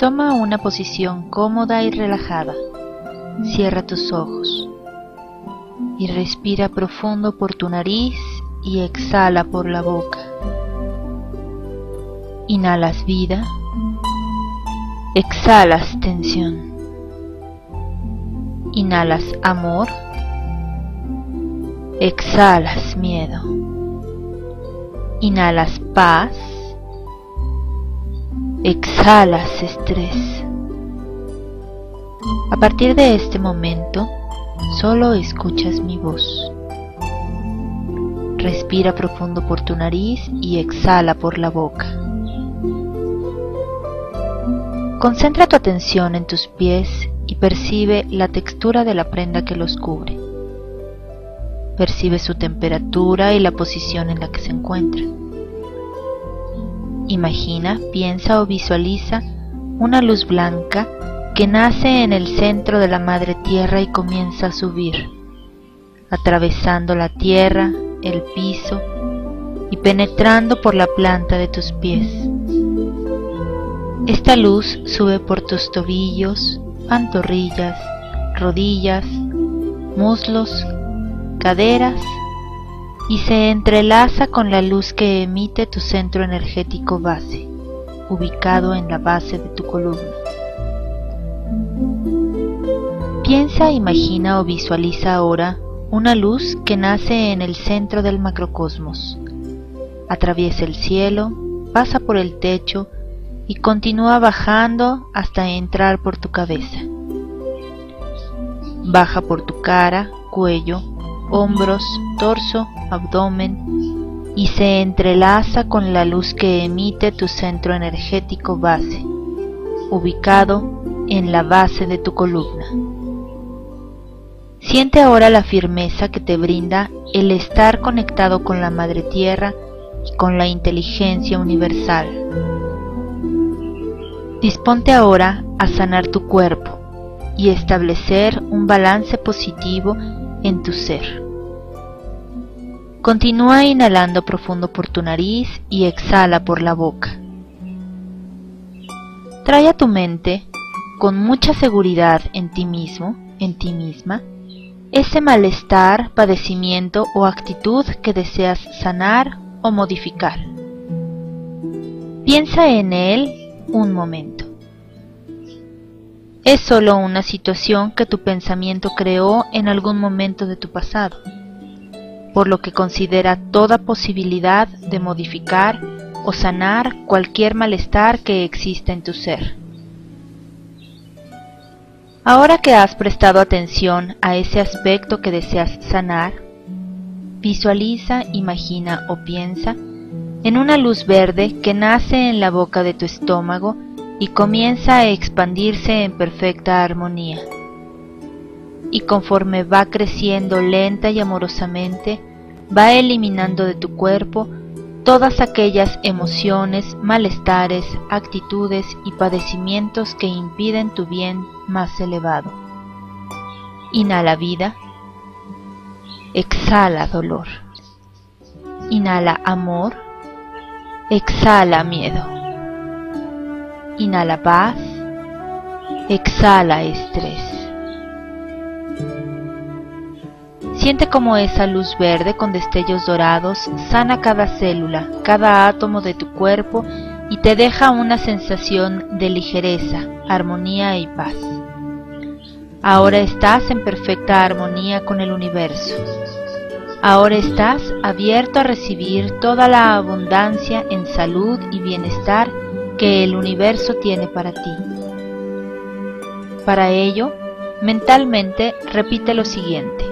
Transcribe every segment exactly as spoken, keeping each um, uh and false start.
Toma una posición cómoda y relajada. Cierra tus ojos y respira profundo por tu nariz y exhala por la boca. Inhalas vida, exhalas tensión. Inhalas amor, exhalas miedo. Inhalas paz, exhalas estrés. A partir de este momento, solo escuchas mi voz. Respira profundo por tu nariz y exhala por la boca. Concentra tu atención en tus pies y percibe la textura de la prenda que los cubre. Percibe su temperatura y la posición en la que se encuentran. Imagina, piensa o visualiza una luz blanca que nace en el centro de la madre tierra y comienza a subir, atravesando la tierra, el piso y penetrando por la planta de tus pies. Esta luz sube por tus tobillos, pantorrillas, rodillas, muslos, caderas y se entrelaza con la luz que emite tu centro energético base, ubicado en la base de tu columna. Piensa, imagina o visualiza ahora una luz que nace en el centro del macrocosmos. Atraviesa el cielo, pasa por el techo y continúa bajando hasta entrar por tu cabeza. Baja por tu cara, cuello, hombros, torso, abdomen y se entrelaza con la luz que emite tu centro energético base, ubicado en la base de tu columna. Siente ahora la firmeza que te brinda el estar conectado con la Madre Tierra y con la inteligencia universal. Disponte ahora a sanar tu cuerpo y establecer un balance positivo en tu ser. Continúa inhalando profundo por tu nariz y exhala por la boca. Trae a tu mente, con mucha seguridad en ti mismo, en ti misma, ese malestar, padecimiento o actitud que deseas sanar o modificar. Piensa en él un momento. Es solo una situación que tu pensamiento creó en algún momento de tu pasado, por lo que considera toda posibilidad de modificar o sanar cualquier malestar que exista en tu ser. Ahora que has prestado atención a ese aspecto que deseas sanar, visualiza, imagina o piensa en una luz verde que nace en la boca de tu estómago y comienza a expandirse en perfecta armonía. Y conforme va creciendo lenta y amorosamente, va eliminando de tu cuerpo todas aquellas emociones, malestares, actitudes y padecimientos que impiden tu bien más elevado. Inhala vida, exhala dolor. Inhala amor, exhala miedo. Inhala paz, exhala estrés. Siente como esa luz verde con destellos dorados sana cada célula, cada átomo de tu cuerpo y te deja una sensación de ligereza, armonía y paz. Ahora estás en perfecta armonía con el universo. Ahora estás abierto a recibir toda la abundancia en salud y bienestar que el universo tiene para ti. Para ello, mentalmente repite lo siguiente.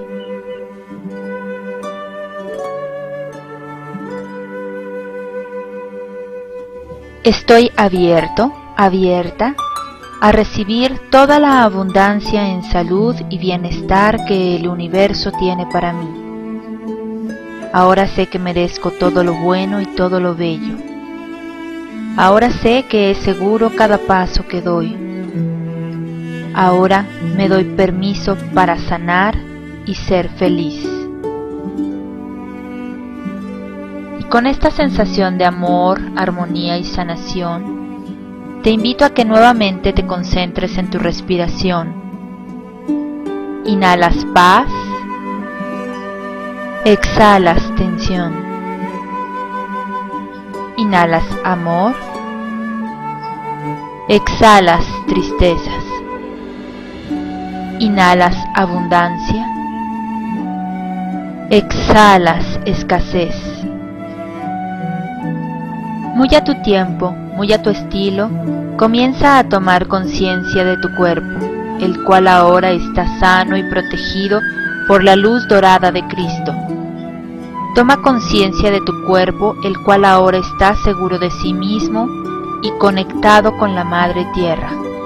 Estoy abierto, abierta, a recibir toda la abundancia en salud y bienestar que el universo tiene para mí. Ahora sé que merezco todo lo bueno y todo lo bello. Ahora sé que es seguro cada paso que doy. Ahora me doy permiso para sanar y ser feliz. Con esta sensación de amor, armonía y sanación, Te invito a que nuevamente te concentres en tu respiración. Inhalas paz, exhalas tensión. Inhalas amor, exhalas tristezas. Inhalas abundancia, exhalas escasez. Muy a tu tiempo, muy a tu estilo, comienza a tomar conciencia de tu cuerpo, el cual ahora está sano y protegido por la luz dorada de Cristo. Toma conciencia de tu cuerpo, el cual ahora está seguro de sí mismo y conectado con la Madre Tierra.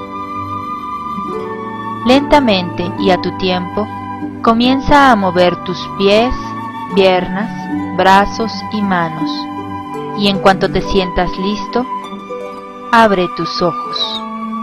Lentamente y a tu tiempo, comienza a mover tus pies, piernas, brazos y manos, y en cuanto te sientas listo, abre tus ojos.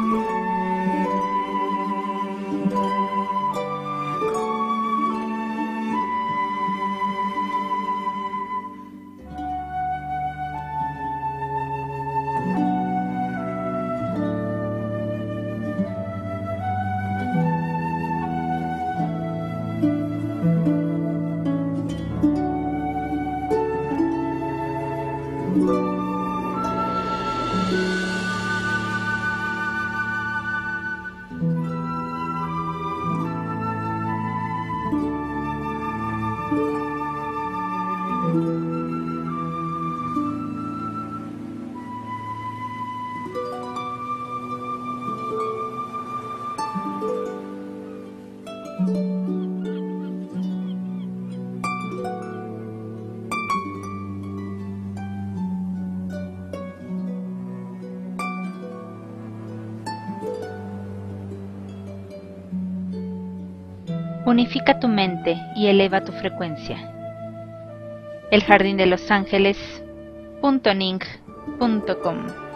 Unifica tu mente y eleva tu frecuencia. El Jardín de los Ángeles punto ning punto com